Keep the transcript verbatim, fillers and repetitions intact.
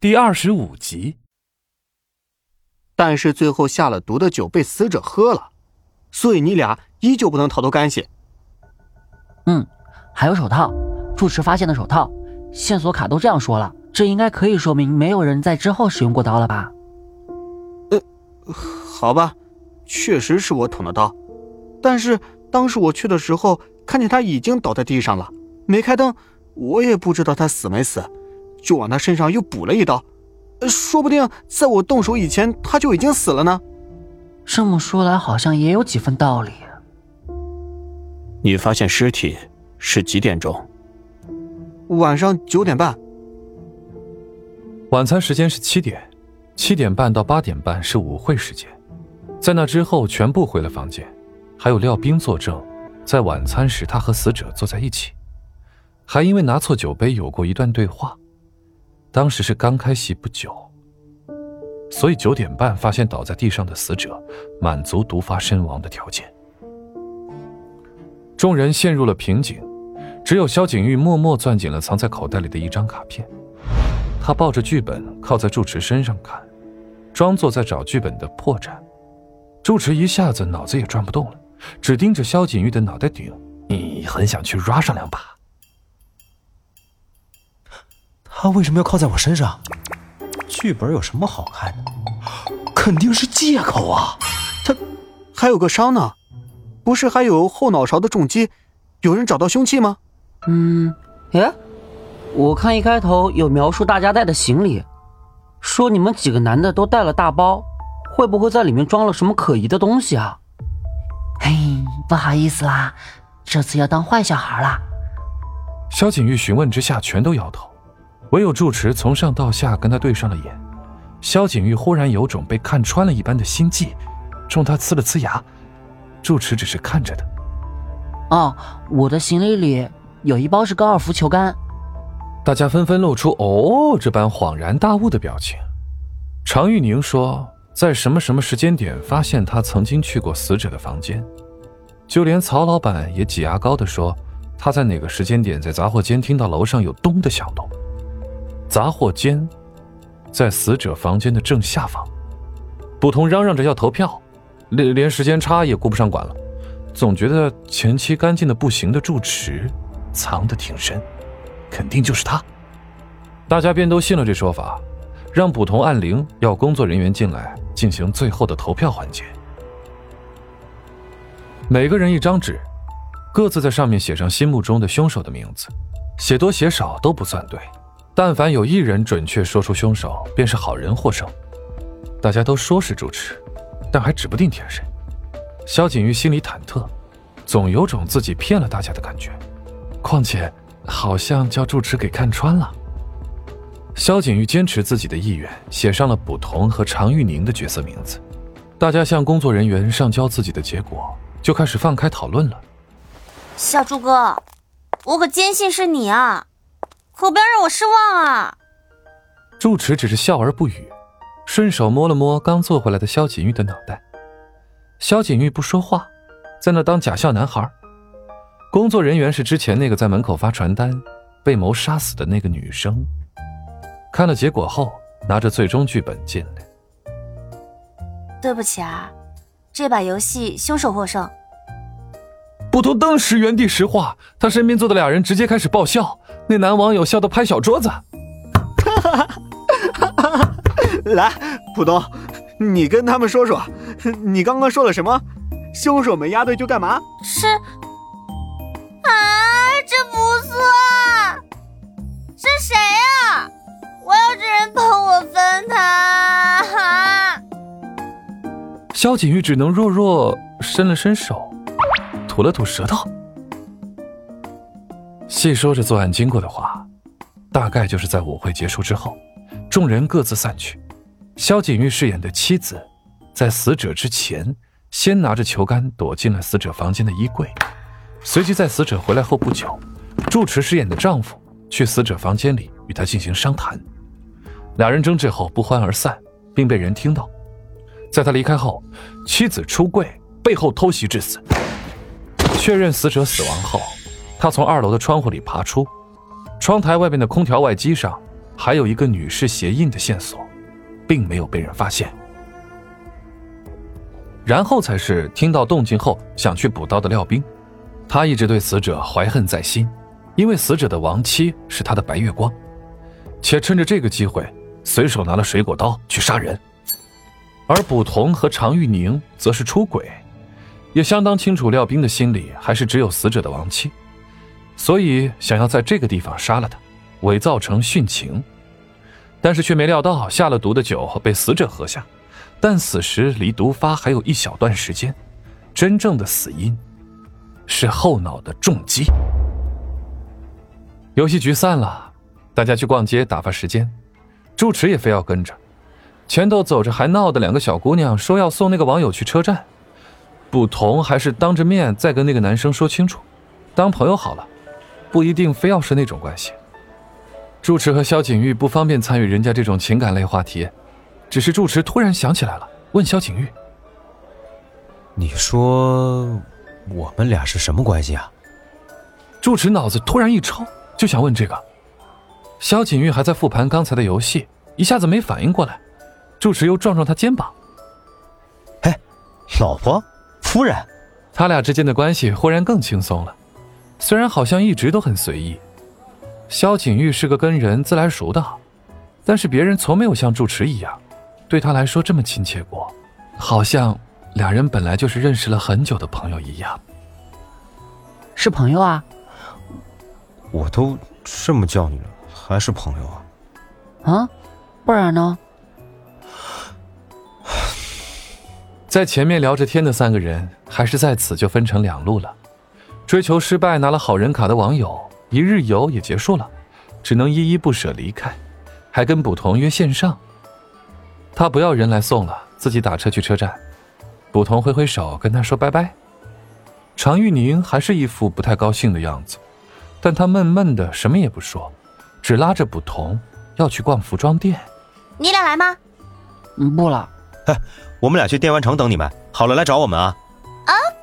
第二十五集。 但是最后下了毒的酒被死者喝了，所以你俩依旧不能逃脱干系。 嗯，还有手套，住持发现的手套，线索卡都这样说了，这应该可以说明没有人在之后使用过刀了吧？ 呃，好吧，确实是我捅的刀，但是当时我去的时候看见他已经倒在地上了，没开灯，我也不知道他死没死，就往他身上又补了一刀，说不定在我动手以前他就已经死了呢。 这么说来好像也有几分道理。 你发现尸体是几点钟？晚上九点半。 晚餐时间是七点，七点半到八点半是舞会时间，在那之后全部回了房间，还有廖冰作证，在晚餐时他和死者坐在一起，还因为拿错酒杯有过一段对话，当时是刚开戏不久，所以九点半发现倒在地上的死者，满足毒发身亡的条件。众人陷入了瓶颈，只有萧景玉默默攥紧了藏在口袋里的一张卡片，他抱着剧本靠在住持身上看，装作在找剧本的破绽。住持一下子脑子也转不动了，只盯着萧景玉的脑袋顶，你很想去 rua 上两把。 他为什么要靠在我身上？剧本有什么好看的？肯定是借口啊！ 他还有个伤呢，不是还有后脑勺的重击？有人找到凶器吗？ 嗯，诶，我看一开头有描述大家带的行李，说你们几个男的都带了大包，会不会在里面装了什么可疑的东西啊？ 嘿，不好意思啦，这次要当坏小孩啦。 萧景玉询问之下全都摇头，唯有住持从上到下跟他对上了眼。萧景玉忽然有种被看穿了一般的心悸，冲他呲了呲牙。住持只是看着的。 哦，我的行李里有一包是高尔夫球杆。 大家纷纷露出哦这般恍然大悟的表情。常玉宁说在什么什么时间点发现他曾经去过死者的房间，就连曹老板也挤牙膏地说他在哪个时间点在杂货间听到楼上有咚的响动。杂货间在死者房间的正下方，捕童嚷嚷着要投票，连连时间差也顾不上管了，总觉得前期干净的不行的住持藏得挺深，肯定就是他。大家便都信了这说法，让捕童按铃要工作人员进来进行最后的投票环节。每个人一张纸，各自在上面写上心目中的凶手的名字，写多写少都不算对，但凡有一人准确说出凶手，便是好人获胜。大家都说是住持，但还指不定天谁。萧景玉心里忐忑，总有种自己骗了大家的感觉，况且好像叫住持给看穿了。萧景玉坚持自己的意愿，写上了捕童和常玉宁的角色名字。大家向工作人员上交自己的结果，就开始放开讨论了。 小猪哥，我可坚信是你啊，可不要让我失望啊！ 住持只是笑而不语，顺手摸了摸刚坐回来的萧景玉的脑袋。萧景玉不说话，在那当假笑男孩。工作人员是之前那个在门口发传单被谋杀死的那个女生。看了结果后，拿着最终剧本进来。 对不起啊，这把游戏凶手获胜。 捕头当时原地石化，他身边坐的俩人直接开始爆笑，那男网友笑得拍小桌子。 来，浦东，你跟他们说说，你刚刚说了什么？凶手没押对就干嘛？ 是啊，这不算。是谁啊？我要这人帮我分他。 萧景玉只能弱弱伸了伸手，吐了吐舌头。细说着作案经过的话，大概就是在舞会结束之后，众人各自散去。萧景玉饰演的妻子在死者之前先拿着球杆躲进了死者房间的衣柜，随即在死者回来后不久，住持饰演的丈夫去死者房间里与他进行商谈，两人争执后不欢而散，并被人听到。在他离开后，妻子出柜背后偷袭致死。确认死者死亡后，他从二楼的窗户里爬出，窗台外面的空调外机上还有一个女士鞋印的线索，并没有被人发现。然后才是听到动静后想去补刀的廖冰，他一直对死者怀恨在心，因为死者的亡妻是他的白月光，且趁着这个机会随手拿了水果刀去杀人。而卜同和常玉宁则是出轨，也相当清楚廖冰的心里还是只有死者的亡妻，所以想要在这个地方杀了他，伪造成殉情，但是却没料到下了毒的酒被死者喝下，但死时离毒发还有一小段时间，真正的死因是后脑的重击。游戏局散了，大家去逛街打发时间，住持也非要跟着。前头走着还闹的两个小姑娘说要送那个网友去车站，卜同还是当着面再跟那个男生说清楚，当朋友好了，不一定非要是那种关系。住持和萧景玉不方便参与人家这种情感类话题，只是住持突然想起来了，问萧景玉： 你说我们俩是什么关系啊？ 住持脑子突然一抽，就想问这个。萧景玉还在复盘刚才的游戏，一下子没反应过来，住持又撞撞他肩膀： 哎，老婆夫人。 他俩之间的关系忽然更轻松了，虽然好像一直都很随意。萧景玉是个跟人自来熟的，但是别人从没有像住持一样对他来说这么亲切过，好像俩人本来就是认识了很久的朋友一样。 是朋友啊？ 我都这么叫你了，还是朋友啊？ 啊，不然呢？ 在前面聊着天的三个人，还是在此就分成两路了。追求失败拿了好人卡的网友，一日游也结束了，只能依依不舍离开，还跟卜同约线上。他不要人来送了，自己打车去车站。卜同挥挥手跟他说拜拜。常玉宁还是一副不太高兴的样子，但他闷闷的什么也不说，只拉着卜同要去逛服装店。 你俩来吗？ 嗯，不了。 哎，我们俩去电玩城等你们，好了来找我们啊。 啊，